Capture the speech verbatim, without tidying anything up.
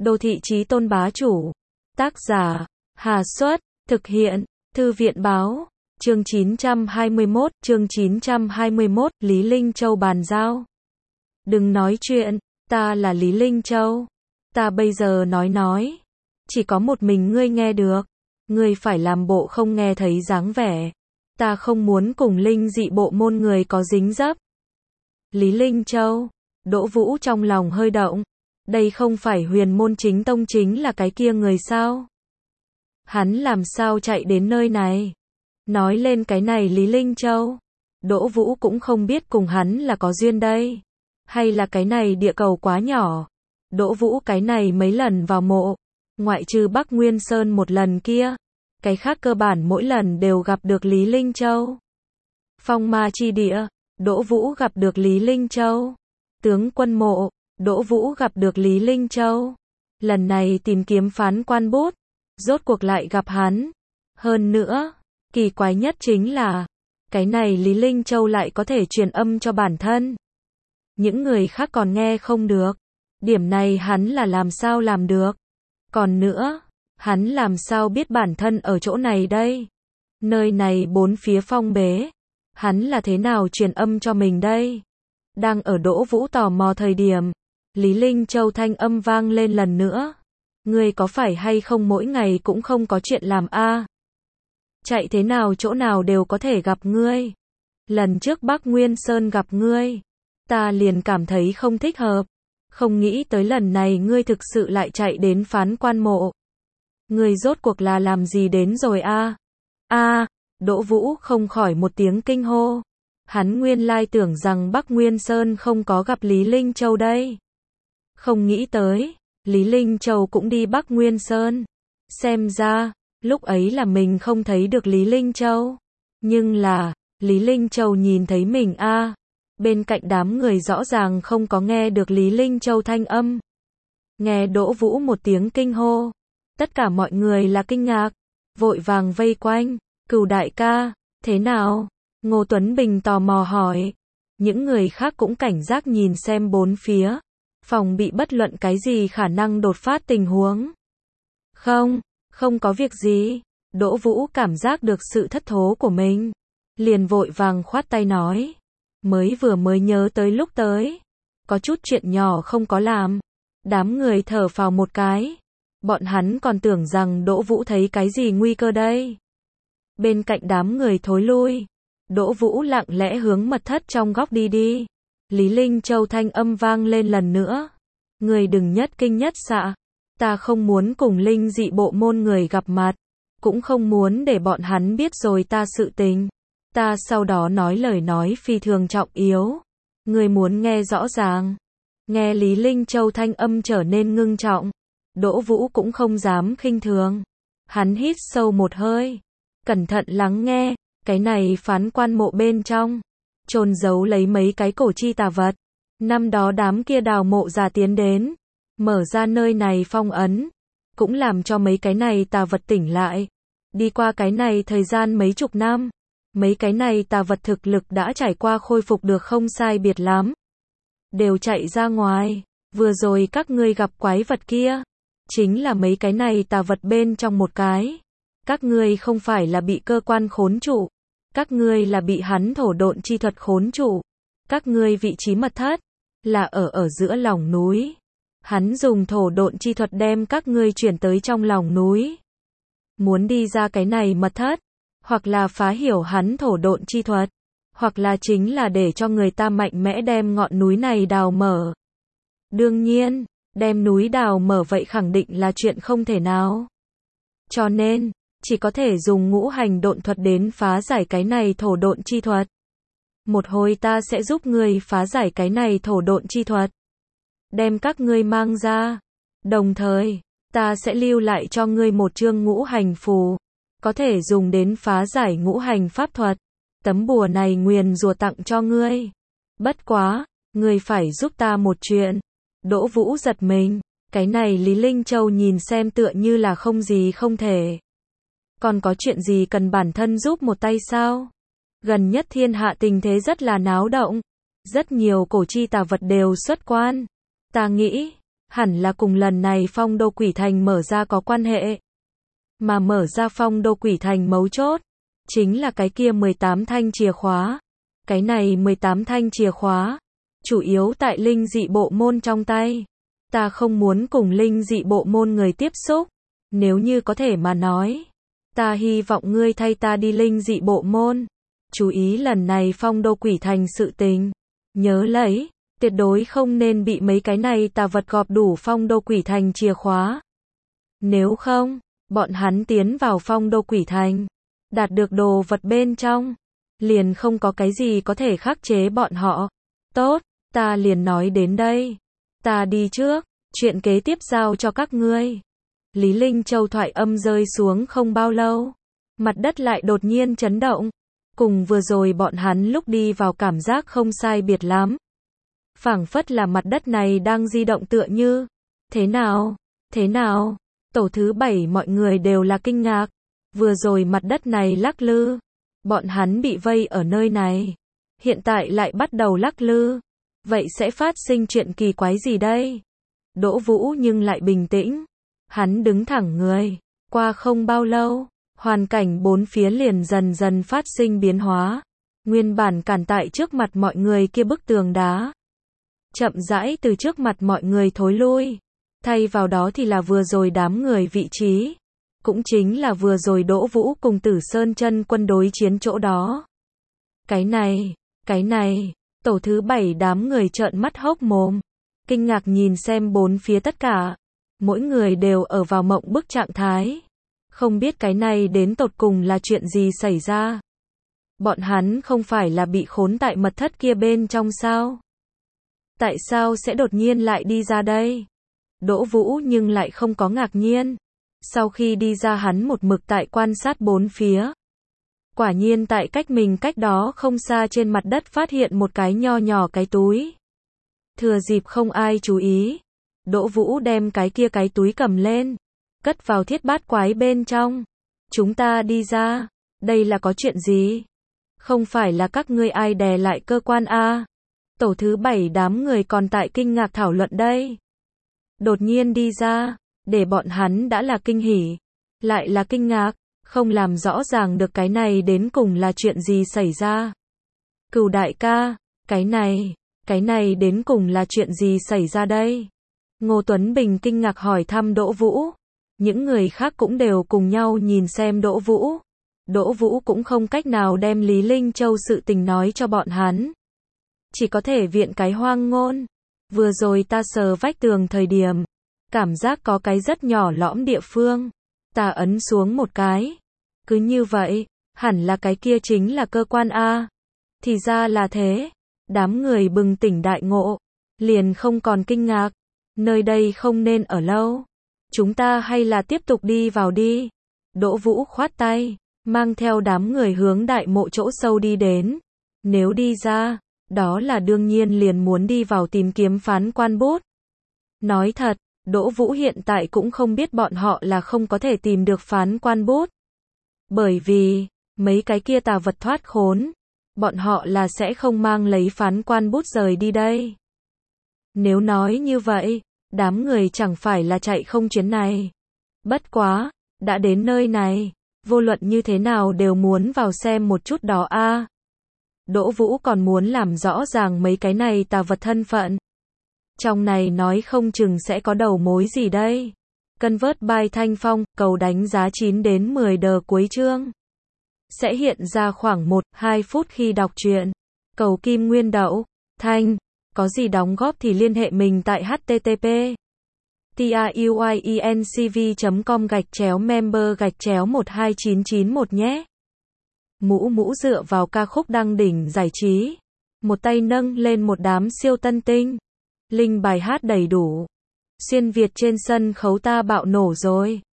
Đô thị chí tôn bá chủ. Tác giả, Hà Xuất, thực hiện, Thư viện báo. Chương chín trăm hai mươi mốt, chương chín trăm hai mươi mốt, Lý Linh Châu bàn giao. Đừng nói chuyện, ta là Lý Linh Châu. Ta bây giờ nói nói. Chỉ có một mình ngươi nghe được. Ngươi phải làm bộ không nghe thấy dáng vẻ. Ta không muốn cùng linh dị bộ môn người có dính dấp. Lý Linh Châu. Đỗ Vũ trong lòng hơi động. Đây không phải huyền môn chính tông chính là cái kia người sao? Hắn làm sao chạy đến nơi này? Nói lên cái này Lý Linh Châu. Đỗ Vũ cũng không biết cùng hắn là có duyên đây. Hay là cái này địa cầu quá nhỏ. Đỗ Vũ cái này mấy lần vào mộ. Ngoại trừ Bắc Nguyên Sơn một lần kia. Cái khác cơ bản mỗi lần đều gặp được Lý Linh Châu. Phong ma chi địa. Đỗ Vũ gặp được Lý Linh Châu. Tướng quân mộ. Đỗ Vũ gặp được Lý Linh Châu. Lần này tìm kiếm phán quan bút. Rốt cuộc lại gặp hắn. Hơn nữa, kỳ quái nhất chính là, cái này Lý Linh Châu lại có thể truyền âm cho bản thân. Những người khác còn nghe không được. Điểm này hắn là làm sao làm được. Còn nữa, hắn làm sao biết bản thân ở chỗ này đây. Nơi này bốn phía phong bế. Hắn là thế nào truyền âm cho mình đây. Đang ở Đỗ Vũ tò mò thời điểm. Lý Linh Châu thanh âm vang lên lần nữa. Ngươi có phải hay không mỗi ngày cũng không có chuyện làm a? À? Chạy thế nào chỗ nào đều có thể gặp ngươi. Lần trước Bắc Nguyên Sơn gặp ngươi, ta liền cảm thấy không thích hợp. Không nghĩ tới lần này ngươi thực sự lại chạy đến phán quan mộ. Ngươi rốt cuộc là làm gì đến rồi a? À? A, à, Đỗ Vũ không khỏi một tiếng kinh hô. Hắn nguyên lai tưởng rằng Bắc Nguyên Sơn không có gặp Lý Linh Châu đây. Không nghĩ tới, Lý Linh Châu cũng đi Bắc Nguyên Sơn. Xem ra, lúc ấy là mình không thấy được Lý Linh Châu. Nhưng là, Lý Linh Châu nhìn thấy mình a. À. Bên cạnh đám người rõ ràng không có nghe được Lý Linh Châu thanh âm. Nghe Đỗ Vũ một tiếng kinh hô. Tất cả mọi người là kinh ngạc. Vội vàng vây quanh. Cửu đại ca, thế nào? Ngô Tuấn Bình tò mò hỏi. Những người khác cũng cảnh giác nhìn xem bốn phía. Phòng bị bất luận cái gì khả năng đột phát tình huống. Không, không có việc gì. Đỗ Vũ cảm giác được sự thất thố của mình. Liền vội vàng khoát tay nói. Mới vừa mới nhớ tới lúc tới. Có chút chuyện nhỏ không có làm. Đám người thở phào một cái. Bọn hắn còn tưởng rằng Đỗ Vũ thấy cái gì nguy cơ đây. Bên cạnh đám người thối lui. Đỗ Vũ lặng lẽ hướng mật thất trong góc đi đi. Lý Linh Châu thanh âm vang lên lần nữa. Người đừng nhất kinh nhất xạ. Ta không muốn cùng linh dị bộ môn người gặp mặt. Cũng không muốn để bọn hắn biết rồi ta sự tình. Ta sau đó nói lời nói phi thường trọng yếu. Người muốn nghe rõ ràng. Nghe Lý Linh Châu thanh âm trở nên ngưng trọng. Đỗ Vũ cũng không dám khinh thường. Hắn hít sâu một hơi. Cẩn thận lắng nghe. Cái này phán quan mộ bên trong. Chôn giấu lấy mấy cái cổ chi tà vật. Năm đó đám kia đào mộ già tiến đến. Mở ra nơi này phong ấn. Cũng làm cho mấy cái này tà vật tỉnh lại. Đi qua cái này thời gian mấy chục năm. Mấy cái này tà vật thực lực đã trải qua khôi phục được không sai biệt lắm. Đều chạy ra ngoài. Vừa rồi các ngươi gặp quái vật kia. Chính là mấy cái này tà vật bên trong một cái. Các ngươi không phải là bị cơ quan khốn trụ. Các ngươi là bị hắn thổ độn chi thuật khốn trụ. Các ngươi vị trí mật thất là ở ở giữa lòng núi. Hắn dùng thổ độn chi thuật đem các ngươi chuyển tới trong lòng núi. Muốn đi ra cái này mật thất, hoặc là phá hiểu hắn thổ độn chi thuật, hoặc là chính là để cho người ta mạnh mẽ đem ngọn núi này đào mở. Đương nhiên, đem núi đào mở vậy khẳng định là chuyện không thể nào. Cho nên, chỉ có thể dùng ngũ hành độn thuật đến phá giải cái này thổ độn chi thuật. Một hồi ta sẽ giúp ngươi phá giải cái này thổ độn chi thuật. Đem các ngươi mang ra. Đồng thời, ta sẽ lưu lại cho ngươi một chương ngũ hành phù. Có thể dùng đến phá giải ngũ hành pháp thuật. Tấm bùa này nguyền rủa tặng cho ngươi. Bất quá, ngươi phải giúp ta một chuyện. Đỗ Vũ giật mình. Cái này Lý Linh Châu nhìn xem tựa như là không gì không thể. Còn có chuyện gì cần bản thân giúp một tay sao? Gần nhất thiên hạ tình thế rất là náo động. Rất nhiều cổ chi tà vật đều xuất quan. Ta nghĩ, hẳn là cùng lần này phong đô quỷ thành mở ra có quan hệ. Mà mở ra phong đô quỷ thành mấu chốt, chính là cái kia mười tám thanh chìa khóa. Cái này mười tám thanh chìa khóa, chủ yếu tại linh dị bộ môn trong tay. Ta không muốn cùng linh dị bộ môn người tiếp xúc. Nếu như có thể mà nói, ta hy vọng ngươi thay ta đi linh dị bộ môn. Chú ý lần này phong đô quỷ thành sự tình. Nhớ lấy, tuyệt đối không nên bị mấy cái này tà vật gọp đủ phong đô quỷ thành chìa khóa. Nếu không, bọn hắn tiến vào phong đô quỷ thành, đạt được đồ vật bên trong, liền không có cái gì có thể khắc chế bọn họ. Tốt, ta liền nói đến đây. Ta đi trước, chuyện kế tiếp giao cho các ngươi. Lý Linh Châu thoại âm rơi xuống không bao lâu, mặt đất lại đột nhiên chấn động. Cùng vừa rồi bọn hắn lúc đi vào cảm giác không sai biệt lắm. Phảng phất là mặt đất này đang di động tựa như. Thế nào? Thế nào? Tổ thứ bảy mọi người đều là kinh ngạc. Vừa rồi mặt đất này lắc lư. Bọn hắn bị vây ở nơi này. Hiện tại lại bắt đầu lắc lư. Vậy sẽ phát sinh chuyện kỳ quái gì đây? Đỗ Vũ nhưng lại bình tĩnh. Hắn đứng thẳng người. Qua không bao lâu, hoàn cảnh bốn phía liền dần dần phát sinh biến hóa. Nguyên bản cản tại trước mặt mọi người kia bức tường đá, chậm rãi từ trước mặt mọi người thối lui. Thay vào đó thì là vừa rồi đám người vị trí. Cũng chính là vừa rồi Đỗ Vũ cùng Tử Sơn chân quân đối chiến chỗ đó. Cái này, cái này, tổ thứ bảy đám người trợn mắt hốc mồm. Kinh ngạc nhìn xem bốn phía tất cả. Mỗi người đều ở vào mộng bức trạng thái. Không biết cái này đến tột cùng là chuyện gì xảy ra. Bọn hắn không phải là bị khốn tại mật thất kia bên trong sao? Tại sao sẽ đột nhiên lại đi ra đây? Đỗ Vũ nhưng lại không có ngạc nhiên. Sau khi đi ra hắn một mực tại quan sát bốn phía. Quả nhiên tại cách mình cách đó không xa trên mặt đất phát hiện một cái nho nhỏ cái túi. Thừa dịp không ai chú ý, Đỗ Vũ đem cái kia cái túi cầm lên, cất vào thiết bát quái bên trong. Chúng ta đi ra, đây là có chuyện gì? Không phải là các ngươi ai đè lại cơ quan a? Tổ thứ bảy đám người còn tại kinh ngạc thảo luận đây. Đột nhiên đi ra, để bọn hắn đã là kinh hỉ, lại là kinh ngạc, không làm rõ ràng được cái này đến cùng là chuyện gì xảy ra. Cửu đại ca, cái này, cái này đến cùng là chuyện gì xảy ra đây? Ngô Tuấn Bình kinh ngạc hỏi thăm Đỗ Vũ. Những người khác cũng đều cùng nhau nhìn xem Đỗ Vũ. Đỗ Vũ cũng không cách nào đem Lý Linh Châu sự tình nói cho bọn hắn. Chỉ có thể viện cái hoang ngôn. Vừa rồi ta sờ vách tường thời điểm, cảm giác có cái rất nhỏ lõm địa phương. Ta ấn xuống một cái. Cứ như vậy, hẳn là cái kia chính là cơ quan A. Thì ra là thế. Đám người bừng tỉnh đại ngộ, liền không còn kinh ngạc. Nơi đây không nên ở lâu. Chúng ta hay là tiếp tục đi vào đi. Đỗ Vũ khoát tay, mang theo đám người hướng đại mộ chỗ sâu đi đến. Nếu đi ra, đó là đương nhiên liền muốn đi vào tìm kiếm phán quan bút. Nói thật, Đỗ Vũ hiện tại cũng không biết bọn họ là không có thể tìm được phán quan bút. Bởi vì, mấy cái kia tà vật thoát khốn, bọn họ là sẽ không mang lấy phán quan bút rời đi đây. Nếu nói như vậy, đám người chẳng phải là chạy không chuyến này. Bất quá, đã đến nơi này, vô luận như thế nào đều muốn vào xem một chút đó a. Đỗ Vũ còn muốn làm rõ ràng mấy cái này tà vật thân phận. Trong này nói không chừng sẽ có đầu mối gì đây. Convert by Thanh Phong, cầu đánh giá chín đến mười đờ cuối chương. Sẽ hiện ra khoảng một đến hai phút khi đọc truyện. Cầu kim nguyên đậu, Thanh. Có gì đóng góp thì liên hệ mình tại http truyencv chấm com gạch chéo member gạch chéo một hai chín chín một nhé. Mũ mũ dựa vào ca khúc đăng đỉnh giải trí. Một tay nâng lên một đám siêu tân tinh. Linh bài hát đầy đủ. Xuyên Việt trên sân khấu ta bạo nổ rồi.